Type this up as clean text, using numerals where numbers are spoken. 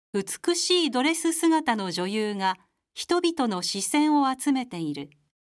美しいドレス姿の女優が人々の視線を集めている。